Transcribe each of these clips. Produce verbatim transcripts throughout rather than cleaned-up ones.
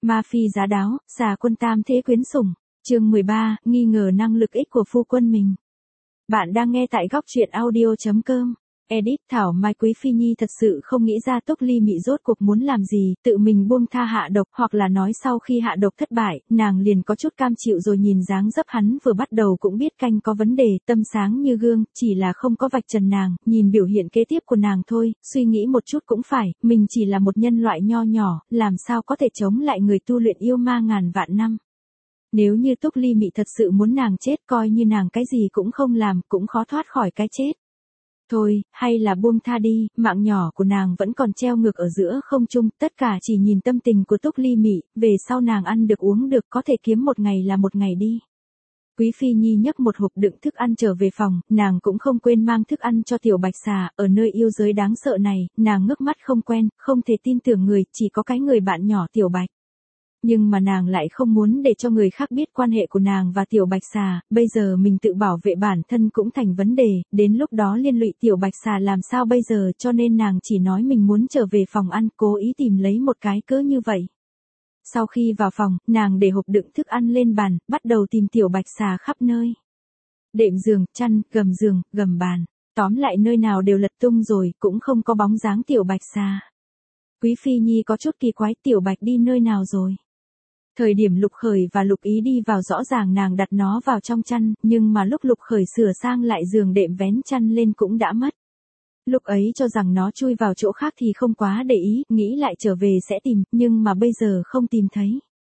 Ma phi giá đáo, xà quân tam thế quyến sủng. Chương mười ba, nghi ngờ năng lực ích của phu quân mình. Bạn đang nghe tại góc truyện audio chấm com. Edit Thảo Mai Quý Phi Nhi thật sự không nghĩ ra Túc Ly Mị rốt cuộc muốn làm gì, tự mình buông tha hạ độc, hoặc là nói sau khi hạ độc thất bại, nàng liền có chút cam chịu rồi. Nhìn dáng dấp hắn vừa bắt đầu cũng biết canh có vấn đề, tâm sáng như gương, chỉ là không có vạch trần nàng, nhìn biểu hiện kế tiếp của nàng thôi, suy nghĩ một chút cũng phải, mình chỉ là một nhân loại nho nhỏ, làm sao có thể chống lại người tu luyện yêu ma ngàn vạn năm. Nếu như Túc Ly Mị thật sự muốn nàng chết, coi như nàng cái gì cũng không làm, cũng khó thoát khỏi cái chết. Thôi, hay là buông tha đi, mạng nhỏ của nàng vẫn còn treo ngược ở giữa không trung, tất cả chỉ nhìn tâm tình của Túc Ly Mị, về sau nàng ăn được uống được, có thể kiếm một ngày là một ngày đi. Quý Phi Nhi nhấc một hộp đựng thức ăn trở về phòng, nàng cũng không quên mang thức ăn cho tiểu bạch xà, ở nơi yêu giới đáng sợ này, nàng ngước mắt không quen, không thể tin tưởng người, chỉ có cái người bạn nhỏ tiểu bạch. Nhưng mà nàng lại không muốn để cho người khác biết quan hệ của nàng và tiểu bạch xà, bây giờ mình tự bảo vệ bản thân cũng thành vấn đề, đến lúc đó liên lụy tiểu bạch xà làm sao bây giờ, cho nên nàng chỉ nói mình muốn trở về phòng ăn, cố ý tìm lấy một cái cớ như vậy. Sau khi vào phòng, nàng để hộp đựng thức ăn lên bàn, bắt đầu tìm tiểu bạch xà khắp nơi. Đệm giường, chăn, gầm giường, gầm bàn, tóm lại nơi nào đều lật tung rồi, cũng không có bóng dáng tiểu bạch xà. Quý Phi Nhi có chút kỳ quái, tiểu bạch đi nơi nào rồi? Thời điểm Lục Khởi và Lục Ý đi vào rõ ràng nàng đặt nó vào trong chăn, nhưng mà lúc Lục Khởi sửa sang lại giường đệm vén chăn lên cũng đã mất. Lúc ấy cho rằng nó chui vào chỗ khác thì không quá để ý, nghĩ lại trở về sẽ tìm, nhưng mà bây giờ không tìm thấy.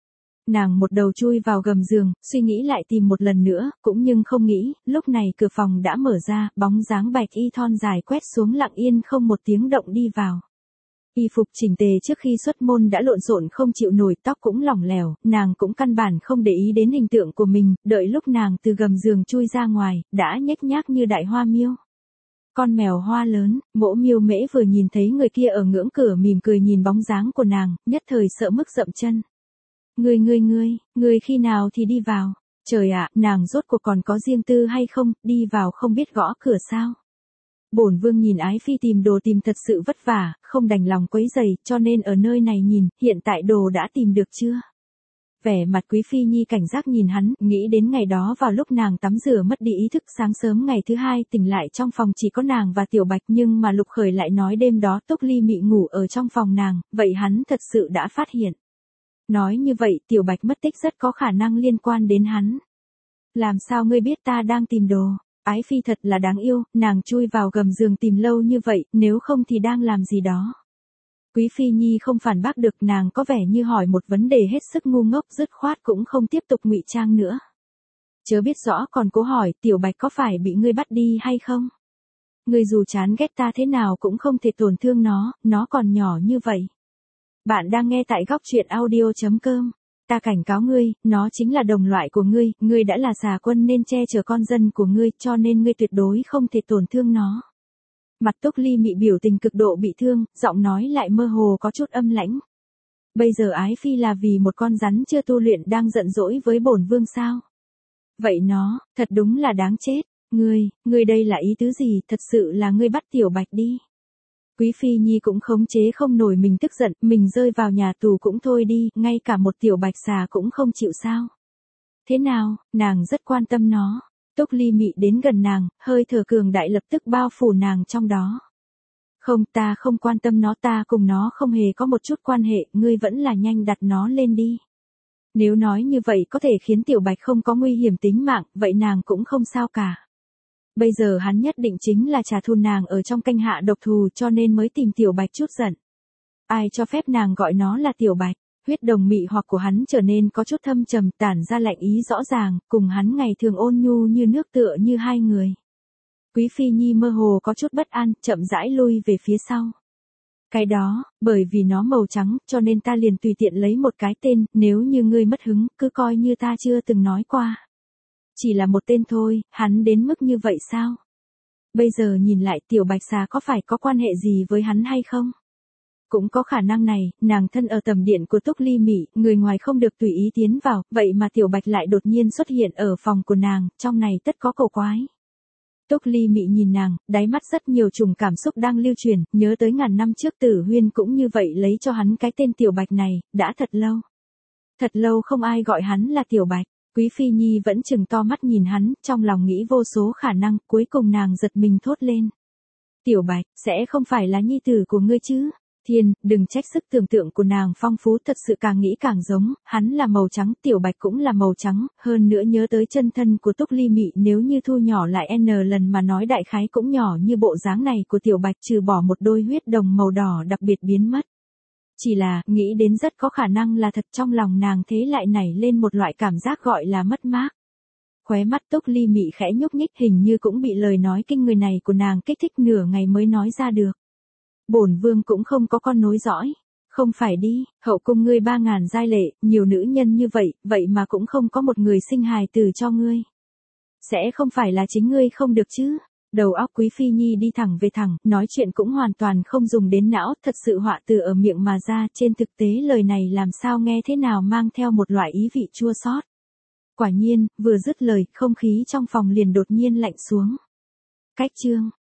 Nàng một đầu chui vào gầm giường, suy nghĩ lại tìm một lần nữa, cũng nhưng không nghĩ, lúc này cửa phòng đã mở ra, bóng dáng bạch y thon dài quét xuống lặng yên không một tiếng động đi vào. Y phục chỉnh tề trước khi xuất môn đã lộn xộn không chịu nổi, tóc cũng lỏng lẻo, nàng cũng căn bản không để ý đến hình tượng của mình, đợi lúc nàng từ gầm giường chui ra ngoài, đã nhếch nhác như đại hoa miêu. Con mèo hoa lớn, Mỗ Miêu Mễ vừa nhìn thấy người kia ở ngưỡng cửa mỉm cười nhìn bóng dáng của nàng, nhất thời sợ mức dậm chân. Ngươi ngươi ngươi, ngươi khi nào thì đi vào? Trời ạ, nàng rốt cuộc còn có riêng tư hay không, đi vào không biết gõ cửa sao? Bổn vương nhìn ái phi tìm đồ tìm thật sự vất vả, không đành lòng quấy rầy, cho nên ở nơi này nhìn, hiện tại đồ đã tìm được chưa? Vẻ mặt Quý Phi Nhi cảnh giác nhìn hắn, nghĩ đến ngày đó vào lúc nàng tắm rửa mất đi ý thức, sáng sớm ngày thứ hai tỉnh lại trong phòng chỉ có nàng và tiểu bạch, nhưng mà Lục Khởi lại nói đêm đó Túc Ly Mị ngủ ở trong phòng nàng, vậy hắn thật sự đã phát hiện. Nói như vậy tiểu bạch mất tích rất có khả năng liên quan đến hắn. Làm sao ngươi biết ta đang tìm đồ? Ái phi thật là đáng yêu, nàng chui vào gầm giường tìm lâu như vậy, nếu không thì đang làm gì đó. Quý Phi Nhi không phản bác được, nàng có vẻ như hỏi một vấn đề hết sức ngu ngốc, dứt khoát cũng không tiếp tục ngụy trang nữa. Chớ biết rõ còn cố hỏi, tiểu bạch có phải bị ngươi bắt đi hay không? Ngươi dù chán ghét ta thế nào cũng không thể tổn thương nó, nó còn nhỏ như vậy. Bạn đang nghe tại góc truyện audio chấm com. Ta cảnh cáo ngươi, nó chính là đồng loại của ngươi, ngươi đã là xà quân nên che chở con dân của ngươi, cho nên ngươi tuyệt đối không thể tổn thương nó. Mặt Túc Ly Mị biểu tình cực độ bị thương, giọng nói lại mơ hồ có chút âm lãnh. Bây giờ ái phi là vì một con rắn chưa tu luyện đang giận dỗi với bổn vương sao? Vậy nó, thật đúng là đáng chết. Ngươi, ngươi đây là ý tứ gì, thật sự là ngươi bắt tiểu bạch đi. Quý Phi Nhi cũng khống chế không nổi mình tức giận, mình rơi vào nhà tù cũng thôi đi, ngay cả một tiểu bạch xà cũng không chịu sao. Thế nào, nàng rất quan tâm nó. Túc Ly Mị đến gần nàng, hơi thở cường đại lập tức bao phủ nàng trong đó. Không, ta không quan tâm nó, ta cùng nó không hề có một chút quan hệ, ngươi vẫn là nhanh đặt nó lên đi. Nếu nói như vậy có thể khiến tiểu bạch không có nguy hiểm tính mạng, vậy nàng cũng không sao cả. Bây giờ hắn nhất định chính là trả thù nàng ở trong canh hạ độc thù, cho nên mới tìm tiểu bạch chút giận. Ai cho phép nàng gọi nó là tiểu bạch? Huyết đồng mị hoặc của hắn trở nên có chút thâm trầm, tản ra lạnh ý rõ ràng, cùng hắn ngày thường ôn nhu như nước tựa như hai người. Quý Phi Nhi mơ hồ có chút bất an, chậm rãi lui về phía sau. Cái đó, bởi vì nó màu trắng, cho nên ta liền tùy tiện lấy một cái tên, nếu như ngươi mất hứng, cứ coi như ta chưa từng nói qua. Chỉ là một tên thôi, hắn đến mức như vậy sao? Bây giờ nhìn lại tiểu bạch xà có phải có quan hệ gì với hắn hay không? Cũng có khả năng này, nàng thân ở tầm điện của Túc Ly Mị, người ngoài không được tùy ý tiến vào, vậy mà tiểu bạch lại đột nhiên xuất hiện ở phòng của nàng, trong này tất có cầu quái. Túc Ly Mị nhìn nàng, đáy mắt rất nhiều trùng cảm xúc đang lưu truyền, nhớ tới ngàn năm trước Tử Huyên cũng như vậy lấy cho hắn cái tên tiểu bạch này, đã thật lâu. Thật lâu không ai gọi hắn là Tiểu Bạch. Quý Phi Nhi vẫn chừng to mắt nhìn hắn, trong lòng nghĩ vô số khả năng, cuối cùng nàng giật mình thốt lên. Tiểu Bạch, sẽ không phải là nhi tử của ngươi chứ? Thiên, đừng trách sức tưởng tượng của nàng phong phú, thật sự càng nghĩ càng giống, hắn là màu trắng, Tiểu Bạch cũng là màu trắng, hơn nữa nhớ tới chân thân của Túc Ly Mị, nếu như thu nhỏ lại n lần mà nói đại khái cũng nhỏ như bộ dáng này của Tiểu Bạch, trừ bỏ một đôi huyết đồng màu đỏ đặc biệt biến mất. Chỉ là, nghĩ đến rất có khả năng là thật, trong lòng nàng thế lại nảy lên một loại cảm giác gọi là mất mát. Khóe mắt Túc Ly Mị khẽ nhúc nhích, hình như cũng bị lời nói kinh người này của nàng kích thích, nửa ngày mới nói ra được. Bổn vương cũng không có con nối dõi. Không phải đi, hậu cung ngươi ba ngàn giai lệ, nhiều nữ nhân như vậy, vậy mà cũng không có một người sinh hài tử cho ngươi. Sẽ không phải là chính ngươi không được chứ? Đầu óc Quý Phi Nhi đi thẳng về thẳng, nói chuyện cũng hoàn toàn không dùng đến não, thật sự họa từ ở miệng mà ra, trên thực tế lời này làm sao nghe thế nào mang theo một loại ý vị chua xót. Quả nhiên, vừa dứt lời, không khí trong phòng liền đột nhiên lạnh xuống. Cách chương